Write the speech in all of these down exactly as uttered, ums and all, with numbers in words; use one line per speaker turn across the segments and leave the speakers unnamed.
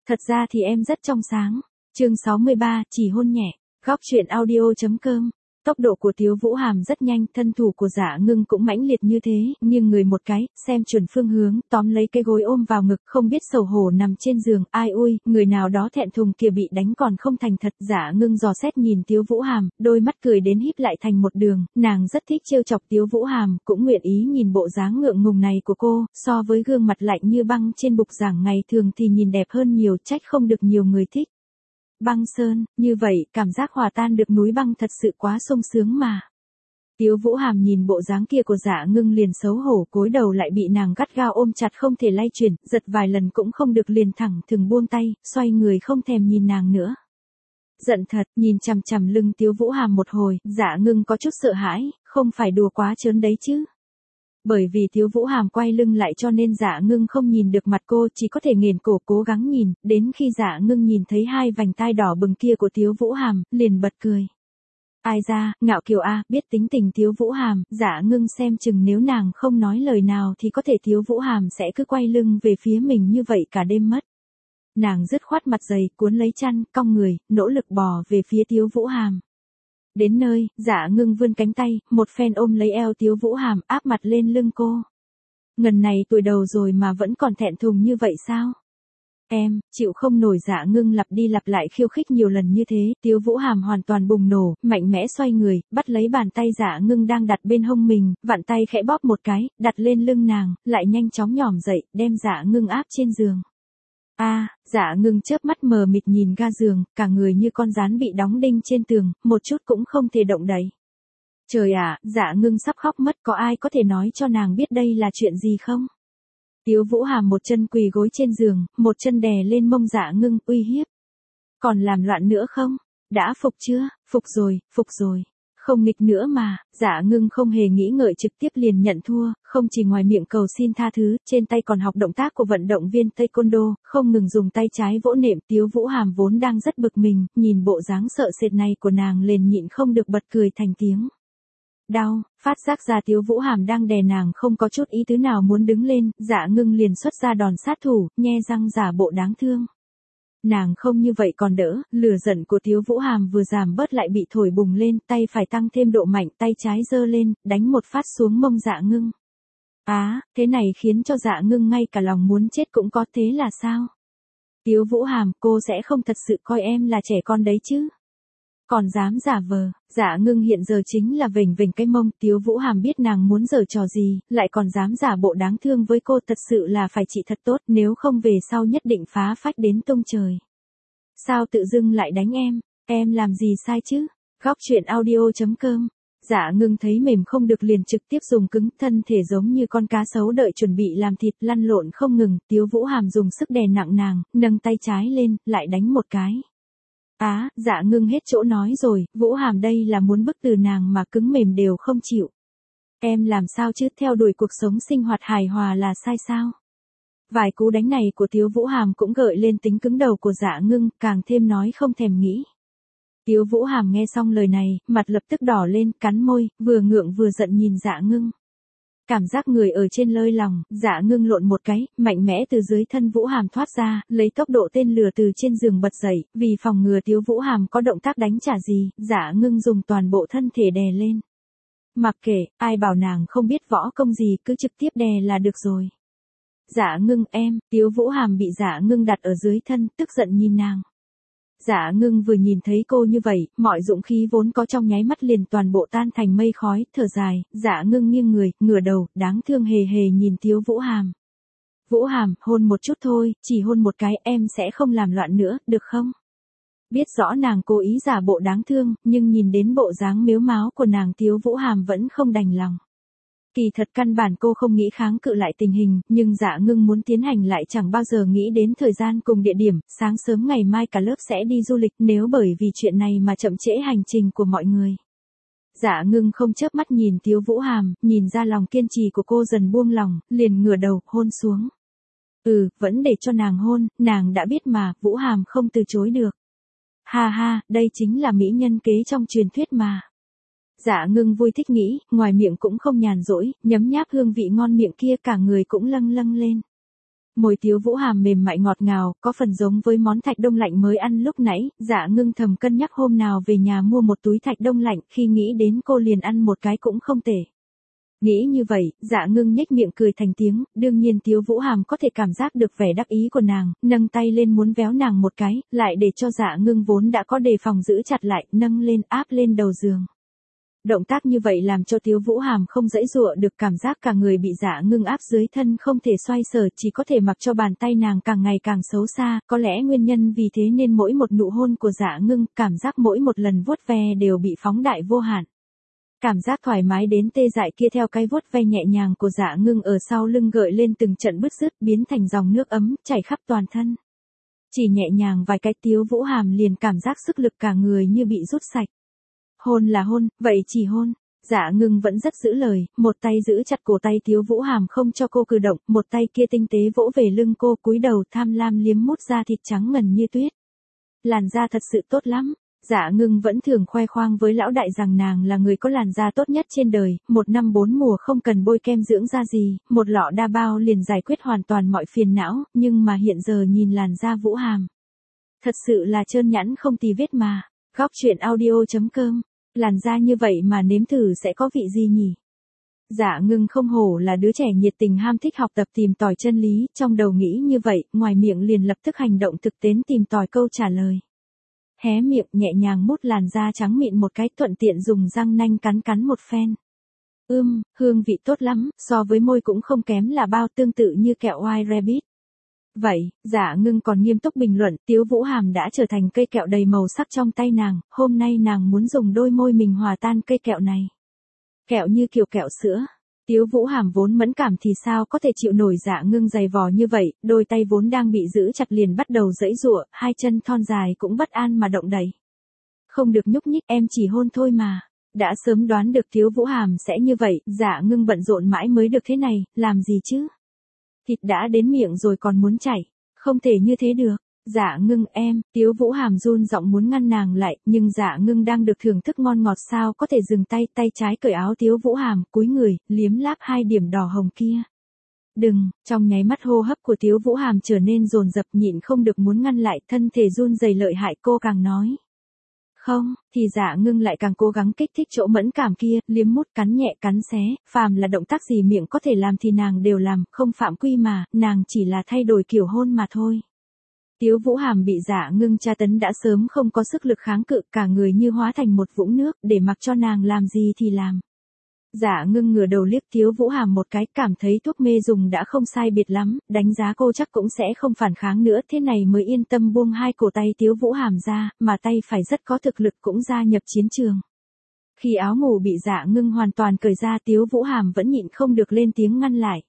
Thật ra thì em rất trong sáng. Chương sáu mươi ba, chỉ hôn nhẹ. Góc truyện audio.com. Tốc độ của Tiếu Vũ Hàm rất nhanh, thân thủ của Dạ Ngưng cũng mãnh liệt như thế, nhưng người một cái, xem chuẩn phương hướng, tóm lấy cái gối ôm vào ngực, không biết xấu hổ nằm trên giường, ai ui, người nào đó thẹn thùng kìa bị đánh còn không thành thật. Dạ Ngưng dò xét nhìn Tiếu Vũ Hàm, đôi mắt cười đến híp lại thành một đường, nàng rất thích trêu chọc Tiếu Vũ Hàm, cũng nguyện ý nhìn bộ dáng ngượng ngùng này của cô, so với gương mặt lạnh như băng trên bục giảng ngày thường thì nhìn đẹp hơn nhiều, trách không được nhiều người thích. Băng sơn, như vậy, cảm giác hòa tan được núi băng thật sự quá sung sướng mà. Tiếu Vũ Hàm nhìn bộ dáng kia của Dạ Ngưng liền xấu hổ, cúi đầu lại bị nàng gắt gao ôm chặt không thể lay chuyển, giật vài lần cũng không được liền thẳng thừng buông tay, xoay người không thèm nhìn nàng nữa. Giận thật, nhìn chằm chằm lưng Tiếu Vũ Hàm một hồi, Dạ Ngưng có chút sợ hãi, không phải đùa quá trớn đấy chứ. Bởi vì Tiếu Vũ Hàm quay lưng lại cho nên Dạ Ngưng không nhìn được mặt cô, chỉ có thể nghển cổ cố gắng nhìn, đến khi Dạ Ngưng nhìn thấy hai vành tai đỏ bừng kia của Tiếu Vũ Hàm, liền bật cười. Ai ra, ngạo kiều a, biết tính tình Tiếu Vũ Hàm, Dạ Ngưng xem chừng nếu nàng không nói lời nào thì có thể Tiếu Vũ Hàm sẽ cứ quay lưng về phía mình như vậy cả đêm mất. Nàng dứt khoát mặt dày, cuốn lấy chăn, cong người, nỗ lực bò về phía Tiếu Vũ Hàm. Đến nơi, Dạ Ngưng vươn cánh tay, một phen ôm lấy eo Tiếu Vũ Hàm, áp mặt lên lưng cô. Ngần này tuổi đầu rồi mà vẫn còn thẹn thùng như vậy sao? Em, chịu không nổi. Dạ Ngưng lặp đi lặp lại khiêu khích nhiều lần như thế, Tiếu Vũ Hàm hoàn toàn bùng nổ, mạnh mẽ xoay người, bắt lấy bàn tay Dạ Ngưng đang đặt bên hông mình, vặn tay khẽ bóp một cái, đặt lên lưng nàng, lại nhanh chóng nhỏm dậy, đem Dạ Ngưng áp trên giường. A, à, Dạ Ngưng chớp mắt mờ mịt nhìn ga giường, cả người như con gián bị đóng đinh trên tường, một chút cũng không thể động đậy. Trời ạ, Dạ Ngưng sắp khóc mất, có ai có thể nói cho nàng biết đây là chuyện gì không? Tiếu Vũ Hàm một chân quỳ gối trên giường, một chân đè lên mông Dạ Ngưng, uy hiếp. Còn làm loạn nữa không? Đã phục chưa? Phục rồi, phục rồi. Không nghịch nữa mà. Dạ Ngưng không hề nghĩ ngợi trực tiếp liền nhận thua, không chỉ ngoài miệng cầu xin tha thứ, trên tay còn học động tác của vận động viên taekwondo, không ngừng dùng tay trái vỗ nệm. Tiếu Vũ Hàm vốn đang rất bực mình, nhìn bộ dáng sợ sệt này của nàng liền nhịn không được bật cười thành tiếng. Đau, phát giác ra Tiếu Vũ Hàm đang đè nàng không có chút ý tứ nào muốn đứng lên, Dạ Ngưng liền xuất ra đòn sát thủ, nhe răng giả bộ đáng thương. Nàng không như vậy còn đỡ, lửa giận của Tiếu Vũ Hàm vừa giảm bớt lại bị thổi bùng lên, tay phải tăng thêm độ mạnh, tay trái giơ lên, đánh một phát xuống mông Dạ Ngưng. Á, à, thế này khiến cho Dạ Ngưng ngay cả lòng muốn chết cũng có, thế là sao? Tiếu Vũ Hàm, cô sẽ không thật sự coi em là trẻ con đấy chứ? Còn dám giả vờ. Dạ Ngưng hiện giờ chính là vểnh vểnh cái mông, Tiếu Vũ Hàm biết nàng muốn giở trò gì, lại còn dám giả bộ đáng thương với cô, thật sự là phải trị thật tốt, nếu không về sau nhất định phá phách đến tung trời. Sao tự dưng lại đánh em, em làm gì sai chứ? Góc truyện audio.com. Dạ Ngưng thấy mềm không được liền trực tiếp dùng cứng, thân thể giống như con cá sấu đợi chuẩn bị làm thịt, lăn lộn không ngừng. Tiếu Vũ Hàm dùng sức đè nặng nàng, nâng tay trái lên, lại đánh một cái. Á, à, Dạ Ngưng hết chỗ nói rồi, Vũ Hàm đây là muốn bức từ nàng mà cứng mềm đều không chịu. Em làm sao chứ, theo đuổi cuộc sống sinh hoạt hài hòa là sai sao? Vài cú đánh này của Tiếu Vũ Hàm cũng gợi lên tính cứng đầu của Dạ Ngưng, càng thêm nói không thèm nghĩ. Tiếu Vũ Hàm nghe xong lời này, mặt lập tức đỏ lên, cắn môi, vừa ngượng vừa giận nhìn Dạ Ngưng. Cảm giác người ở trên lơi lòng, Dạ Ngưng lộn một cái, mạnh mẽ từ dưới thân Vũ Hàm thoát ra, lấy tốc độ tên lừa từ trên giường bật dậy, vì phòng ngừa Tiếu Vũ Hàm có động tác đánh trả gì, Dạ Ngưng dùng toàn bộ thân thể đè lên. Mặc kệ, ai bảo nàng không biết võ công gì, cứ trực tiếp đè là được rồi. Dạ Ngưng em, Tiếu Vũ Hàm bị Dạ Ngưng đặt ở dưới thân, tức giận nhìn nàng. Dạ Ngưng vừa nhìn thấy cô như vậy, mọi dũng khí vốn có trong nháy mắt liền toàn bộ tan thành mây khói, thở dài, Dạ Ngưng nghiêng người, ngửa đầu, đáng thương hề hề nhìn Tiếu Vũ Hàm. Vũ Hàm, hôn một chút thôi, chỉ hôn một cái, em sẽ không làm loạn nữa, được không? Biết rõ nàng cố ý giả bộ đáng thương, nhưng nhìn đến bộ dáng mếu máo của nàng Tiếu Vũ Hàm vẫn không đành lòng. Kỳ thật căn bản cô không nghĩ kháng cự lại tình hình, nhưng Dạ Ngưng muốn tiến hành lại chẳng bao giờ nghĩ đến thời gian cùng địa điểm, sáng sớm ngày mai cả lớp sẽ đi du lịch, nếu bởi vì chuyện này mà chậm trễ hành trình của mọi người. Dạ Ngưng không chớp mắt nhìn Tiếu Vũ Hàm, nhìn ra lòng kiên trì của cô dần buông lòng, liền ngửa đầu, hôn xuống. Ừ, vẫn để cho nàng hôn, nàng đã biết mà, Vũ Hàm không từ chối được. Ha ha, đây chính là mỹ nhân kế trong truyền thuyết mà. Dạ Ngưng vui thích nghĩ, ngoài miệng cũng không nhàn rỗi, nhấm nháp hương vị ngon miệng kia, cả người cũng lâng lâng lên. Môi Tiếu Vũ Hàm mềm mại ngọt ngào, có phần giống với món thạch đông lạnh mới ăn lúc nãy, Dạ Ngưng thầm cân nhắc hôm nào về nhà mua một túi thạch đông lạnh, khi nghĩ đến cô liền ăn một cái cũng không tệ. Nghĩ như vậy, Dạ Ngưng nhếch miệng cười thành tiếng, đương nhiên Tiếu Vũ Hàm có thể cảm giác được vẻ đắc ý của nàng, nâng tay lên muốn véo nàng một cái, lại để cho Dạ Ngưng vốn đã có đề phòng giữ chặt lại, nâng lên áp lên đầu giường. Động tác như vậy làm cho Tiếu Vũ Hàm không dãy dụa được, cảm giác cả người bị Dạ Ngưng áp dưới thân không thể xoay sở, chỉ có thể mặc cho bàn tay nàng càng ngày càng xấu xa, có lẽ nguyên nhân vì thế nên mỗi một nụ hôn của Dạ Ngưng, cảm giác mỗi một lần vuốt ve đều bị phóng đại vô hạn. Cảm giác thoải mái đến tê dại kia theo cái vuốt ve nhẹ nhàng của Dạ Ngưng ở sau lưng gợi lên từng trận bứt rứt, biến thành dòng nước ấm chảy khắp toàn thân. Chỉ nhẹ nhàng vài cái Tiếu Vũ Hàm liền cảm giác sức lực cả người như bị rút sạch. Hôn là hôn, vậy chỉ hôn. Dạ Ngưng vẫn rất giữ lời, một tay giữ chặt cổ tay Tiếu Vũ Hàm không cho cô cử động, một tay kia tinh tế vỗ về lưng cô, cúi đầu tham lam liếm mút da thịt trắng ngần như tuyết. Làn da thật sự tốt lắm. Dạ Ngưng vẫn thường khoe khoang với lão đại rằng nàng là người có làn da tốt nhất trên đời, một năm bốn mùa không cần bôi kem dưỡng da gì, một lọ đa bao liền giải quyết hoàn toàn mọi phiền não, nhưng mà hiện giờ nhìn làn da Vũ Hàm. Thật sự là trơn nhẵn không tì vết mà. Góc truyện audio chấm com. Làn da như vậy mà nếm thử sẽ có vị gì nhỉ? Dạ Ngưng không hổ là đứa trẻ nhiệt tình ham thích học tập tìm tòi chân lý, trong đầu nghĩ như vậy, ngoài miệng liền lập tức hành động thực tế tìm tòi câu trả lời. Hé miệng nhẹ nhàng mút làn da trắng mịn một cái, thuận tiện dùng răng nanh cắn cắn một phen. Ưm, hương vị tốt lắm, so với môi cũng không kém là bao, tương tự như kẹo White Rabbit. Vậy, Dạ Ngưng còn nghiêm túc bình luận, Tiếu Vũ Hàm đã trở thành cây kẹo đầy màu sắc trong tay nàng, hôm nay nàng muốn dùng đôi môi mình hòa tan cây kẹo này. Kẹo như kiểu kẹo sữa. Tiếu Vũ Hàm vốn mẫn cảm thì sao có thể chịu nổi Dạ Ngưng dày vò như vậy, đôi tay vốn đang bị giữ chặt liền bắt đầu giãy giụa, hai chân thon dài cũng bất an mà động đậy. Không được nhúc nhích, em chỉ hôn thôi mà. Đã sớm đoán được Tiếu Vũ Hàm sẽ như vậy, Dạ Ngưng bận rộn mãi mới được thế này, làm gì chứ? Thịt đã đến miệng rồi còn muốn chảy, không thể như thế được. Dạ Ngưng em, Tiếu Vũ Hàm run giọng muốn ngăn nàng lại, nhưng Dạ Ngưng đang được thưởng thức ngon ngọt sao có thể dừng tay, tay trái cởi áo Tiếu Vũ Hàm, cúi người, liếm láp hai điểm đỏ hồng kia. Đừng, trong nháy mắt hô hấp của Tiếu Vũ Hàm trở nên dồn dập, nhịn không được muốn ngăn lại, thân thể run rẩy lợi hại, cô càng nói. Không, thì Dạ Ngưng lại càng cố gắng kích thích chỗ mẫn cảm kia, liếm mút cắn nhẹ cắn xé, phàm là động tác gì miệng có thể làm thì nàng đều làm, không phạm quy mà, nàng chỉ là thay đổi kiểu hôn mà thôi. Tiếu Vũ Hàm bị Dạ Ngưng tra tấn đã sớm không có sức lực kháng cự, cả người như hóa thành một vũng nước, để mặc cho nàng làm gì thì làm. Dạ Ngưng ngửa đầu liếc Tiếu Vũ Hàm một cái, cảm thấy thuốc mê dùng đã không sai biệt lắm, đánh giá cô chắc cũng sẽ không phản kháng nữa, thế này mới yên tâm buông hai cổ tay Tiếu Vũ Hàm ra, mà tay phải rất có thực lực cũng gia nhập chiến trường. Khi áo ngủ bị Dạ Ngưng hoàn toàn cởi ra, Tiếu Vũ Hàm vẫn nhịn không được lên tiếng ngăn lại.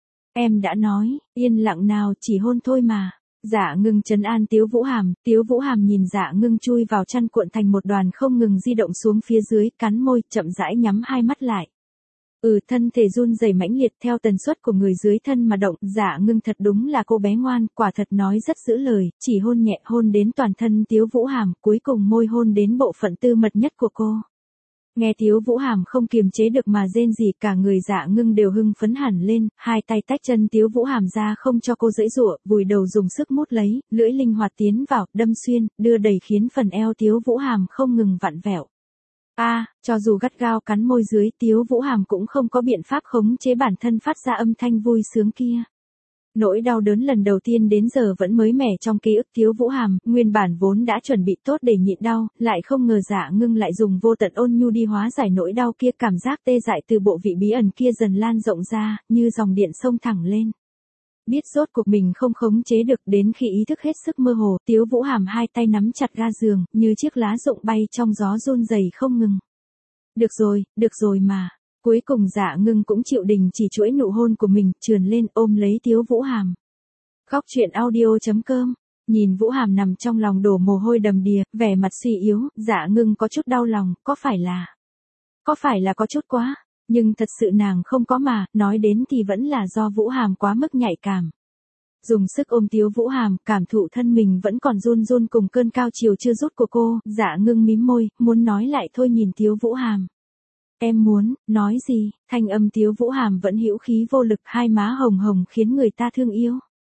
Em đã nói, yên lặng nào, chỉ hôn thôi mà. Dạ Ngưng trấn an Tiếu Vũ Hàm, Tiếu Vũ Hàm nhìn Dạ Ngưng chui vào chăn cuộn thành một đoàn không ngừng di động xuống phía dưới, cắn môi, chậm rãi nhắm hai mắt lại. Ừ, thân thể run rẩy mãnh liệt theo tần suất của người dưới thân mà động, Dạ Ngưng thật đúng là cô bé ngoan, quả thật nói rất giữ lời, chỉ hôn nhẹ hôn đến toàn thân Tiếu Vũ Hàm, cuối cùng môi hôn đến bộ phận tư mật nhất của cô. Nghe Tiếu Vũ Hàm không kiềm chế được mà rên rỉ, cả người Dạ Ngưng đều hưng phấn hẳn lên, hai tay tách chân Tiếu Vũ Hàm ra không cho cô giãy giụa, vùi đầu dùng sức mút lấy, lưỡi linh hoạt tiến vào, đâm xuyên, đưa đẩy khiến phần eo Tiếu Vũ Hàm không ngừng vặn vẹo. A, à, cho dù gắt gao cắn môi dưới, Tiếu Vũ Hàm cũng không có biện pháp khống chế bản thân phát ra âm thanh vui sướng kia. Nỗi đau đớn lần đầu tiên đến giờ vẫn mới mẻ trong ký ức Tiếu Vũ Hàm, nguyên bản vốn đã chuẩn bị tốt để nhịn đau, lại không ngờ Dạ Ngưng lại dùng vô tận ôn nhu đi hóa giải nỗi đau kia, cảm giác tê dại từ bộ vị bí ẩn kia dần lan rộng ra, như dòng điện xông thẳng lên. Biết rốt cuộc mình không khống chế được, đến khi ý thức hết sức mơ hồ, Tiếu Vũ Hàm hai tay nắm chặt ga giường, như chiếc lá rụng bay trong gió run rẩy không ngừng. Được rồi, được rồi mà. Cuối cùng Dạ Ngưng cũng chịu đình chỉ chuỗi nụ hôn của mình, trườn lên ôm lấy Tiếu Vũ Hàm. Góc truyện audio chấm com. Nhìn Vũ Hàm nằm trong lòng đổ mồ hôi đầm đìa, vẻ mặt suy yếu, Dạ Ngưng có chút đau lòng, có phải là... Có phải là có chút quá, nhưng thật sự nàng không có mà, nói đến thì vẫn là do Vũ Hàm quá mức nhạy cảm. Dùng sức ôm Tiếu Vũ Hàm, cảm thụ thân mình vẫn còn run run cùng cơn cao chiều chưa rút của cô, Dạ Ngưng mím môi, muốn nói lại thôi nhìn Tiếu Vũ Hàm. Em muốn, nói gì, thanh âm Tiếu Vũ Hàm vẫn hữu khí vô lực, hai má hồng hồng khiến người ta thương yêu.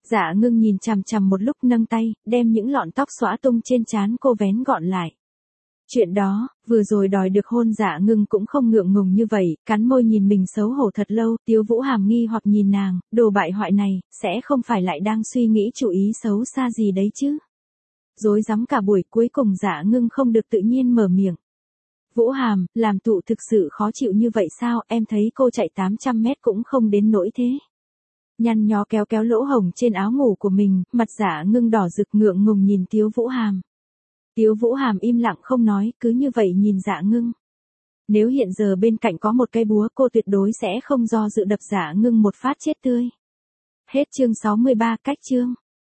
Dạ Ngưng nhìn chằm chằm một lúc nâng tay, đem những lọn tóc xõa tung trên trán cô vén gọn lại. Chuyện đó, vừa rồi đòi được hôn Dạ Ngưng cũng không ngượng ngùng như vậy, cắn môi nhìn mình xấu hổ thật lâu, Tiếu Vũ Hàm nghi hoặc nhìn nàng, đồ bại hoại này, sẽ không phải lại đang suy nghĩ chủ ý xấu xa gì đấy chứ. Rối rắm cả buổi cuối cùng Dạ Ngưng không được tự nhiên mở miệng. Vũ Hàm, làm tụ thực sự khó chịu như vậy sao, em thấy cô chạy tám trăm mét cũng không đến nỗi thế. Nhăn nhó kéo kéo lỗ hổng trên áo ngủ của mình, mặt Dạ Ngưng đỏ rực ngượng ngùng nhìn Tiếu Vũ Hàm. Tiếu Vũ Hàm im lặng không nói, cứ như vậy nhìn Dạ Ngưng. Nếu hiện giờ bên cạnh có một cây búa cô tuyệt đối sẽ không do dự đập Dạ Ngưng một phát chết tươi. Hết chương sáu mươi ba, cách chương.